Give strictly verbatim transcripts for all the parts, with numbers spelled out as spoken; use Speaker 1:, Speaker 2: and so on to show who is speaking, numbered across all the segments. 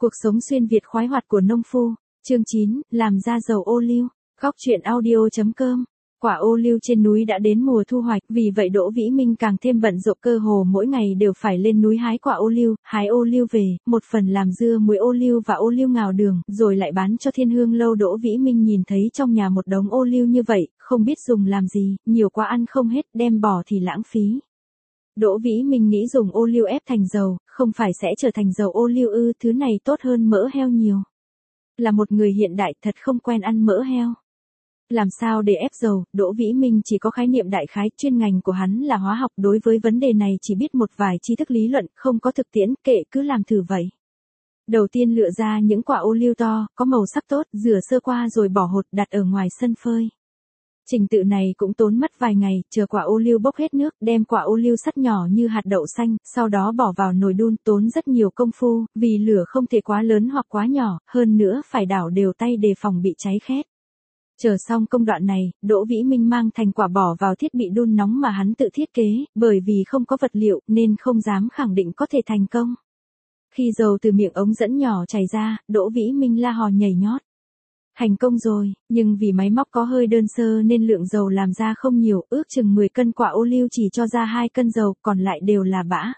Speaker 1: Cuộc sống xuyên Việt khoái hoạt của nông phu, chương chín, làm ra dầu ô liu. Góc truyện audio chấm com. Quả ô liu trên núi đã đến mùa thu hoạch, vì vậy Đỗ Vĩ Minh càng thêm bận rộn, cơ hồ mỗi ngày đều phải lên núi hái quả ô liu, hái ô liu về, một phần làm dưa muối ô liu và ô liu ngào đường, rồi lại bán cho Thiên Hương lâu. Đỗ Vĩ Minh nhìn thấy trong nhà một đống ô liu như vậy, không biết dùng làm gì, nhiều quá ăn không hết, đem bỏ thì lãng phí. Đỗ Vĩ Minh nghĩ dùng ô liu ép thành dầu, không phải sẽ trở thành dầu ô liu ư? Thứ này tốt hơn mỡ heo nhiều. Là một người hiện đại thật không quen ăn mỡ heo. Làm sao để ép dầu? Đỗ Vĩ Minh chỉ có khái niệm đại khái, chuyên ngành của hắn là hóa học, đối với vấn đề này chỉ biết một vài tri thức lý luận, không có thực tiễn, kệ cứ làm thử vậy. Đầu tiên lựa ra những quả ô liu to, có màu sắc tốt, rửa sơ qua rồi bỏ hột, đặt ở ngoài sân phơi. Trình tự này cũng tốn mất vài ngày, chờ quả ô liu bốc hết nước, đem quả ô liu sắt nhỏ như hạt đậu xanh, sau đó bỏ vào nồi đun, tốn rất nhiều công phu, vì lửa không thể quá lớn hoặc quá nhỏ, hơn nữa phải đảo đều tay đề phòng bị cháy khét. Chờ xong công đoạn này, Đỗ Vĩ Minh mang thành quả bỏ vào thiết bị đun nóng mà hắn tự thiết kế, bởi vì không có vật liệu nên không dám khẳng định có thể thành công. Khi dầu từ miệng ống dẫn nhỏ chảy ra, Đỗ Vĩ Minh la hò nhảy nhót. Thành công rồi, nhưng vì máy móc có hơi đơn sơ nên lượng dầu làm ra không nhiều, ước chừng mười cân quả ô liu chỉ cho ra hai cân dầu, còn lại đều là bã.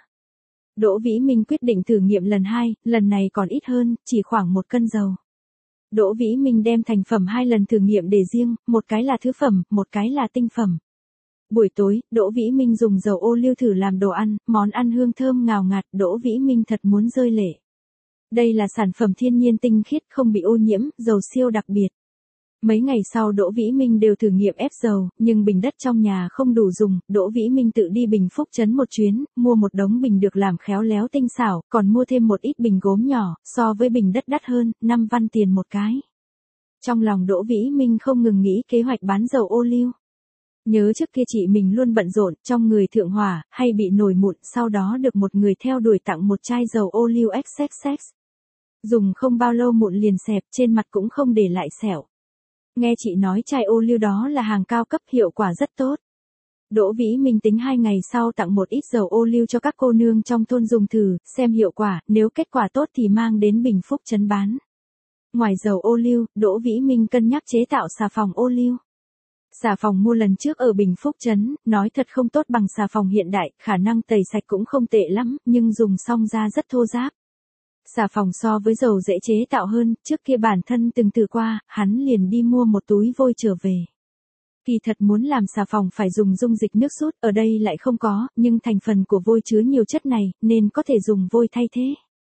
Speaker 1: Đỗ Vĩ Minh quyết định thử nghiệm lần hai, lần này còn ít hơn, chỉ khoảng một cân dầu. Đỗ Vĩ Minh đem thành phẩm hai lần thử nghiệm để riêng, một cái là thứ phẩm, một cái là tinh phẩm. Buổi tối, Đỗ Vĩ Minh dùng dầu ô liu thử làm đồ ăn, món ăn hương thơm ngào ngạt, Đỗ Vĩ Minh thật muốn rơi lệ. Đây là sản phẩm thiên nhiên tinh khiết, không bị ô nhiễm, dầu siêu đặc biệt. Mấy ngày sau Đỗ Vĩ Minh đều thử nghiệm ép dầu, nhưng bình đất trong nhà không đủ dùng, Đỗ Vĩ Minh tự đi Bình Phúc trấn một chuyến, mua một đống bình được làm khéo léo tinh xảo, còn mua thêm một ít bình gốm nhỏ, so với bình đất đắt hơn, năm văn tiền một cái. Trong lòng Đỗ Vĩ Minh không ngừng nghĩ kế hoạch bán dầu ô liu. Nhớ trước kia chị mình luôn bận rộn, trong người thượng hỏa, hay bị nổi mụn, sau đó được một người theo đuổi tặng một chai dầu ô liu ích ích ích. Dùng không bao lâu mụn liền xẹp, trên mặt cũng không để lại sẹo. Nghe chị nói chai ô liu đó là hàng cao cấp, hiệu quả rất tốt. Đỗ Vĩ Minh tính hai ngày sau tặng một ít dầu ô liu cho các cô nương trong thôn dùng thử, xem hiệu quả, nếu kết quả tốt thì mang đến Bình Phúc trấn bán. Ngoài dầu ô liu, Đỗ Vĩ Minh cân nhắc chế tạo xà phòng ô liu. Xà phòng mua lần trước ở Bình Phúc trấn, nói thật không tốt bằng xà phòng hiện đại, khả năng tẩy sạch cũng không tệ lắm, nhưng dùng xong ra rất thô ráp. Xà phòng so với dầu dễ chế tạo hơn, trước kia bản thân từng thử qua, hắn liền đi mua một túi vôi trở về. Kỳ thật muốn làm xà phòng phải dùng dung dịch nước sút, ở đây lại không có, nhưng thành phần của vôi chứa nhiều chất này, nên có thể dùng vôi thay thế.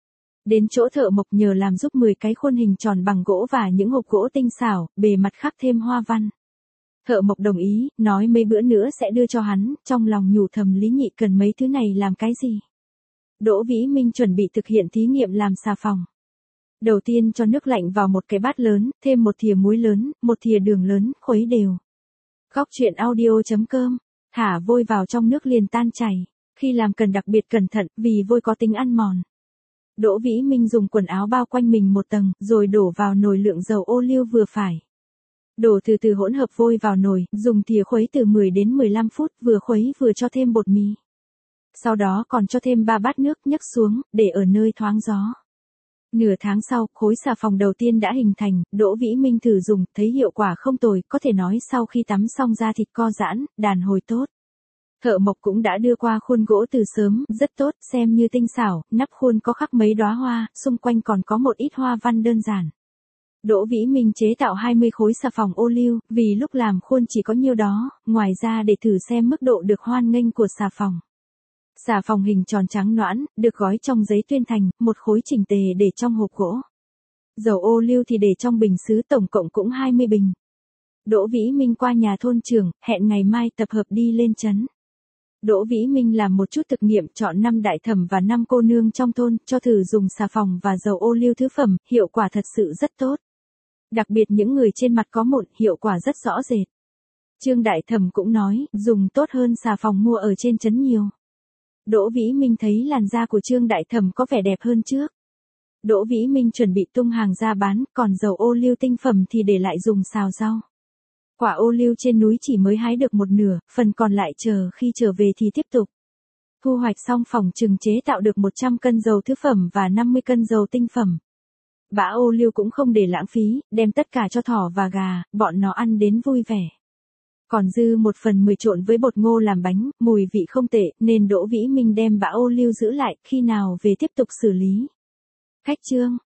Speaker 1: Đến chỗ thợ mộc nhờ làm giúp mười cái khuôn hình tròn bằng gỗ và những hộp gỗ tinh xảo, bề mặt khắc thêm hoa văn. Thợ mộc đồng ý, nói mấy bữa nữa sẽ đưa cho hắn, trong lòng nhủ thầm Lý Nhị cần mấy thứ này làm cái gì. Đỗ Vĩ Minh chuẩn bị thực hiện thí nghiệm làm xà phòng. Đầu tiên cho nước lạnh vào một cái bát lớn, thêm một thìa muối lớn, một thìa đường lớn, khuấy đều. Góc truyện audio chấm com, thả vôi vào trong nước liền tan chảy. Khi làm cần đặc biệt cẩn thận, vì vôi có tính ăn mòn. Đỗ Vĩ Minh dùng quần áo bao quanh mình một tầng, rồi đổ vào nồi lượng dầu ô liu vừa phải. Đổ từ từ hỗn hợp vôi vào nồi, dùng thìa khuấy từ mười đến mười lăm phút, vừa khuấy vừa cho thêm bột mì. Sau đó còn cho thêm ba bát nước, nhấc xuống, để ở nơi thoáng gió. Nửa tháng sau, khối xà phòng đầu tiên đã hình thành, Đỗ Vĩ Minh thử dùng, thấy hiệu quả không tồi, có thể nói sau khi tắm xong da thịt co giãn, đàn hồi tốt. Thợ mộc cũng đã đưa qua khuôn gỗ từ sớm, rất tốt, xem như tinh xảo, nắp khuôn có khắc mấy đóa hoa, xung quanh còn có một ít hoa văn đơn giản. Đỗ Vĩ Minh chế tạo hai mươi khối xà phòng ô liu, vì lúc làm khuôn chỉ có nhiêu đó, ngoài ra để thử xem mức độ được hoan nghênh của xà phòng. Xà phòng hình tròn trắng nõn, được gói trong giấy tuyên thành, một khối chỉnh tề để trong hộp gỗ. Dầu ô liu thì để trong bình sứ, tổng cộng cũng hai mươi bình. Đỗ Vĩ Minh qua nhà thôn trưởng, hẹn ngày mai tập hợp đi lên trấn. Đỗ Vĩ Minh làm một chút thực nghiệm, chọn năm đại thẩm và năm cô nương trong thôn, cho thử dùng xà phòng và dầu ô liu thứ phẩm, hiệu quả thật sự rất tốt. Đặc biệt những người trên mặt có mụn, hiệu quả rất rõ rệt. Trương đại thẩm cũng nói, dùng tốt hơn xà phòng mua ở trên trấn nhiều. Đỗ Vĩ Minh thấy làn da của Trương đại thẩm có vẻ đẹp hơn trước. Đỗ Vĩ Minh chuẩn bị tung hàng ra bán, còn dầu ô liu tinh phẩm thì để lại dùng xào rau. Quả ô liu trên núi chỉ mới hái được một nửa, phần còn lại chờ khi trở về thì tiếp tục. Thu hoạch xong phòng chừng chế tạo được một trăm cân dầu thứ phẩm và năm mươi cân dầu tinh phẩm. bã ô liu cũng không để lãng phí, đem tất cả cho thỏ và gà, bọn nó ăn đến vui vẻ. Còn dư một phần mười trộn với bột ngô làm bánh, mùi vị không tệ, nên Đỗ Vĩ Minh đem bã ô liu giữ lại, khi nào về tiếp tục xử lý. Khách trương